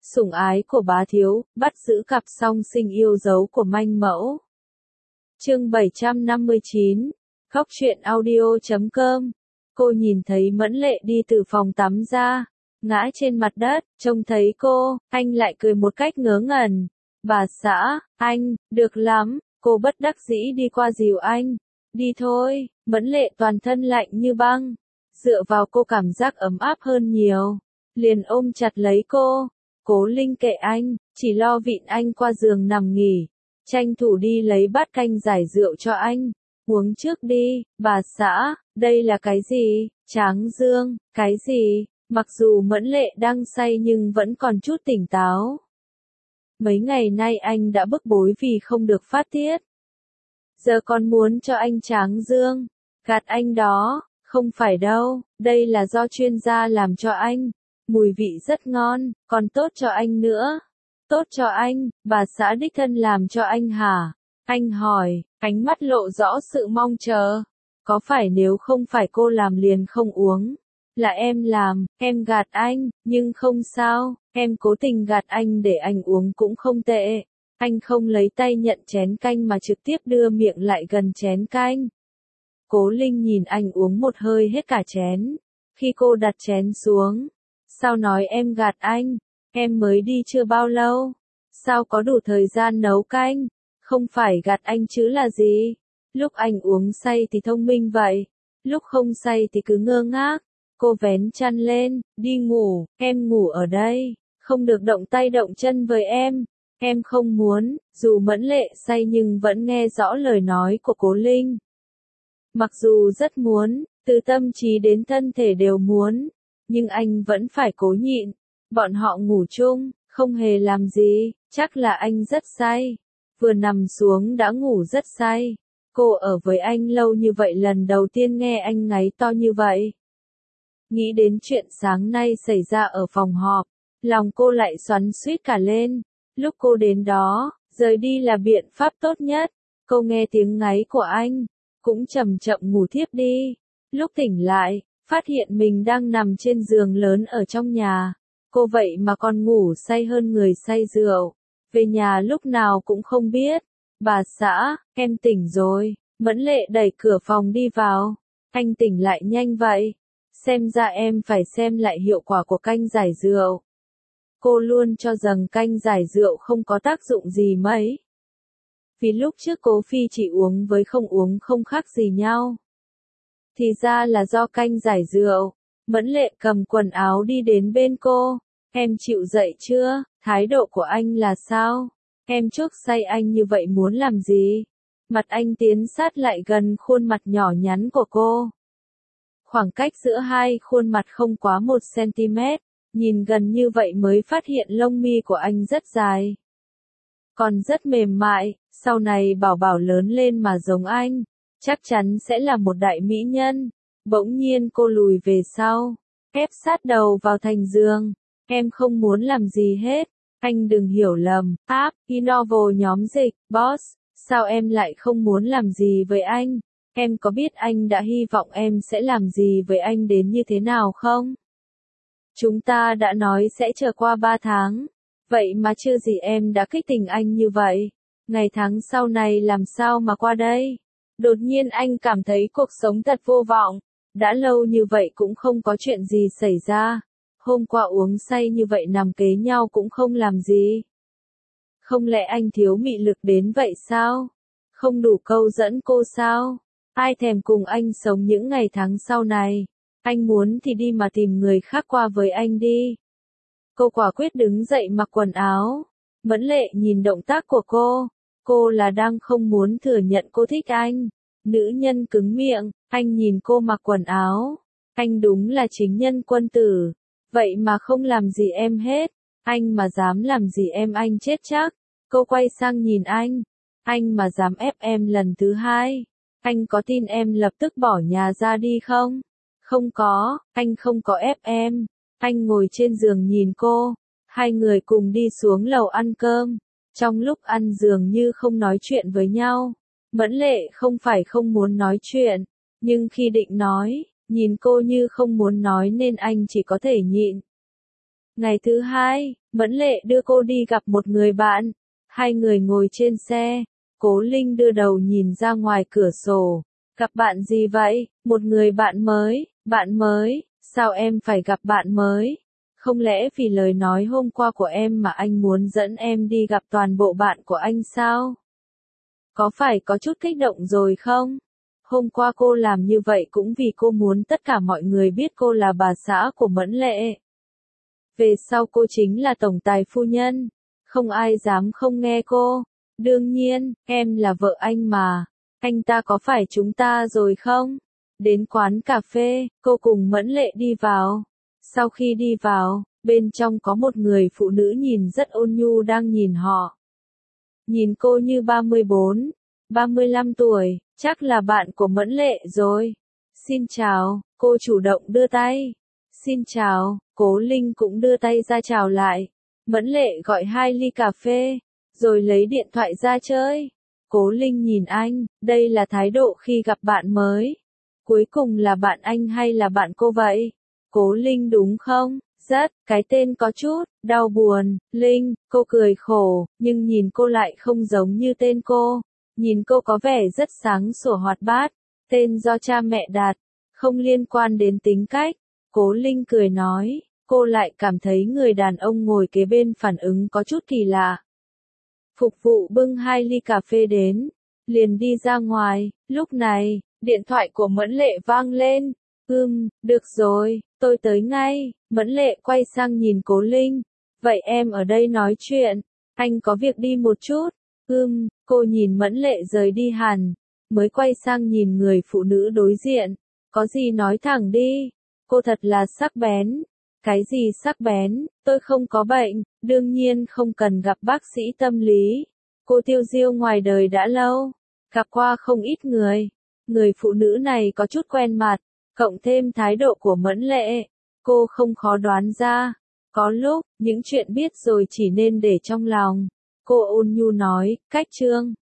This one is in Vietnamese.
sủng ái của bá thiếu, bắt giữ cặp song sinh yêu dấu của manh mẫu. Chương 759, Khóc Chuyện Audio.com. Cô nhìn thấy Mẫn Lệ đi từ phòng tắm ra, ngã trên mặt đất, trông thấy cô, anh lại cười một cách ngớ ngẩn. Bà xã, anh, được lắm, cô bất đắc dĩ đi qua dìu anh. Đi thôi, Mẫn Lệ toàn thân lạnh như băng. Dựa vào cô cảm giác ấm áp hơn nhiều. Liền ôm chặt lấy cô. Cố Linh kệ anh, chỉ lo vịn anh qua giường nằm nghỉ. Tranh thủ đi lấy bát canh giải rượu cho anh. Uống trước đi, bà xã, đây là cái gì? Tráng dương, cái gì? Mặc dù Mẫn Lệ đang say nhưng vẫn còn chút tỉnh táo. Mấy ngày nay anh đã bức bối vì không được phát tiết. Giờ còn muốn cho anh tráng dương. Gạt anh đó, không phải đâu, đây là do chuyên gia làm cho anh. Mùi vị rất ngon, còn tốt cho anh nữa. Tốt cho anh, bà xã đích thân làm cho anh hả? Anh hỏi, ánh mắt lộ rõ sự mong chờ. Có phải nếu không phải cô làm liền không uống? Là em làm, em gạt anh, nhưng không sao, em cố tình gạt anh để anh uống cũng không tệ. Anh không lấy tay nhận chén canh mà trực tiếp đưa miệng lại gần chén canh. Cố Linh nhìn anh uống một hơi hết cả chén. Khi cô đặt chén xuống, sao nói em gạt anh? Em mới đi chưa bao lâu. Sao có đủ thời gian nấu canh? Không phải gạt anh chứ là gì? Lúc anh uống say thì thông minh vậy. Lúc không say thì cứ ngơ ngác. Cô vén chăn lên, đi ngủ, em ngủ ở đây. Không được động tay động chân với em. Em không muốn, dù Mẫn Lệ say nhưng vẫn nghe rõ lời nói của Cố Linh. Mặc dù rất muốn, từ tâm trí đến thân thể đều muốn, nhưng anh vẫn phải cố nhịn. Bọn họ ngủ chung, không hề làm gì, chắc là anh rất say. Vừa nằm xuống đã ngủ rất say. Cô ở với anh lâu như vậy lần đầu tiên nghe anh ngáy to như vậy. Nghĩ đến chuyện sáng nay xảy ra ở phòng họp, lòng cô lại xoắn xuýt cả lên. Lúc cô đến đó, rời đi là biện pháp tốt nhất. Cô nghe tiếng ngáy của anh, cũng chậm chậm ngủ thiếp đi. Lúc tỉnh lại, phát hiện mình đang nằm trên giường lớn ở trong nhà. Cô vậy mà còn ngủ say hơn người say rượu. Về nhà lúc nào cũng không biết. Bà xã, em tỉnh rồi. Mẫn Lệ đẩy cửa phòng đi vào. Anh tỉnh lại nhanh vậy. Xem ra em phải xem lại hiệu quả của canh giải rượu. Cô luôn cho rằng canh giải rượu không có tác dụng gì mấy. Vì lúc trước Cố Phi chỉ uống với không uống không khác gì nhau. Thì ra là do canh giải rượu. Mẫn Lệ cầm quần áo đi đến bên cô. Em chịu dậy chưa? Thái độ của anh là sao? Em chuốc say anh như vậy muốn làm gì? Mặt anh tiến sát lại gần khuôn mặt nhỏ nhắn của cô. Khoảng cách giữa hai khuôn mặt không quá 1 cm. Nhìn gần như vậy mới phát hiện lông mi của anh rất dài. Còn rất mềm mại, sau này bảo bảo lớn lên mà giống anh, chắc chắn sẽ là một đại mỹ nhân. Bỗng nhiên cô lùi về sau, ép sát đầu vào thành giường. Em không muốn làm gì hết, anh đừng hiểu lầm. Inovo nhóm dịch, boss, sao em lại không muốn làm gì với anh? Em có biết anh đã hy vọng em sẽ làm gì với anh đến như thế nào không? Chúng ta đã nói sẽ chờ qua 3 tháng. Vậy mà chưa gì em đã kích tình anh như vậy. Ngày tháng sau này làm sao mà qua đây? Đột nhiên anh cảm thấy cuộc sống thật vô vọng. Đã lâu như vậy cũng không có chuyện gì xảy ra. Hôm qua uống say như vậy nằm kế nhau cũng không làm gì. Không lẽ anh thiếu mị lực đến vậy sao? Không đủ câu dẫn cô sao? Ai thèm cùng anh sống những ngày tháng sau này? Anh muốn thì đi mà tìm người khác qua với anh đi. Cô quả quyết đứng dậy mặc quần áo. Mẫn Lệ nhìn động tác của cô là đang không muốn thừa nhận cô thích anh. Nữ nhân cứng miệng, anh nhìn cô mặc quần áo. Anh đúng là chính nhân quân tử. Vậy mà không làm gì em hết. Anh mà dám làm gì em anh chết chắc. Cô quay sang nhìn anh. Anh mà dám ép em lần thứ 2. Anh có tin em lập tức bỏ nhà ra đi không? Không có, anh không có ép em. Anh ngồi trên giường nhìn cô. Hai người cùng đi xuống lầu ăn cơm. Trong lúc ăn dường như không nói chuyện với nhau. Mẫn Lệ không phải không muốn nói chuyện. Nhưng khi định nói, nhìn cô như không muốn nói nên anh chỉ có thể nhịn. Ngày thứ 2, Mẫn Lệ đưa cô đi gặp một người bạn. Hai người ngồi trên xe. Cố Linh đưa đầu nhìn ra ngoài cửa sổ. Gặp bạn gì vậy? Một người bạn mới. Bạn mới? Sao em phải gặp bạn mới? Không lẽ vì lời nói hôm qua của em mà anh muốn dẫn em đi gặp toàn bộ bạn của anh sao? Có phải có chút kích động rồi không? Hôm qua cô làm như vậy cũng vì cô muốn tất cả mọi người biết cô là bà xã của Mẫn Lệ. Về sau cô chính là tổng tài phu nhân. Không ai dám không nghe cô. Đương nhiên, em là vợ anh mà. Anh ta có phải chúng ta rồi không? Đến quán cà phê, cô cùng Mẫn Lệ đi vào. Sau khi đi vào, bên trong có một người phụ nữ nhìn rất ôn nhu đang nhìn họ. Nhìn cô như 34, 35 tuổi, chắc là bạn của Mẫn Lệ rồi. Xin chào, cô chủ động đưa tay. Xin chào, Cố Linh cũng đưa tay ra chào lại. Mẫn Lệ gọi 2 ly cà phê, rồi lấy điện thoại ra chơi. Cố Linh nhìn anh, đây là thái độ khi gặp bạn mới. Cuối cùng là bạn anh hay là bạn cô vậy? Cố Linh đúng không? Rất, cái tên có chút, đau buồn, Linh, cô cười khổ, nhưng nhìn cô lại không giống như tên cô. Nhìn cô có vẻ rất sáng sủa hoạt bát, tên do cha mẹ đặt, không liên quan đến tính cách. Cố Linh cười nói, cô lại cảm thấy người đàn ông ngồi kế bên phản ứng có chút kỳ lạ. Phục vụ bưng 2 ly cà phê đến, liền đi ra ngoài, lúc này, điện thoại của Mẫn Lệ vang lên. Được rồi, tôi tới ngay. Mẫn Lệ quay sang nhìn Cố Linh. Vậy em ở đây nói chuyện, anh có việc đi một chút. Cô nhìn Mẫn Lệ rời đi hẳn, mới quay sang nhìn người phụ nữ đối diện. Có gì nói thẳng đi, cô thật là sắc bén. Cái gì sắc bén, tôi không có bệnh, đương nhiên không cần gặp bác sĩ tâm lý. Cô tiêu diêu ngoài đời đã lâu, gặp qua không ít người. Người phụ nữ này có chút quen mặt, cộng thêm thái độ của Mẫn Lệ, cô không khó đoán ra. Có lúc, những chuyện biết rồi chỉ nên để trong lòng. Cô ôn nhu nói, cách Trương.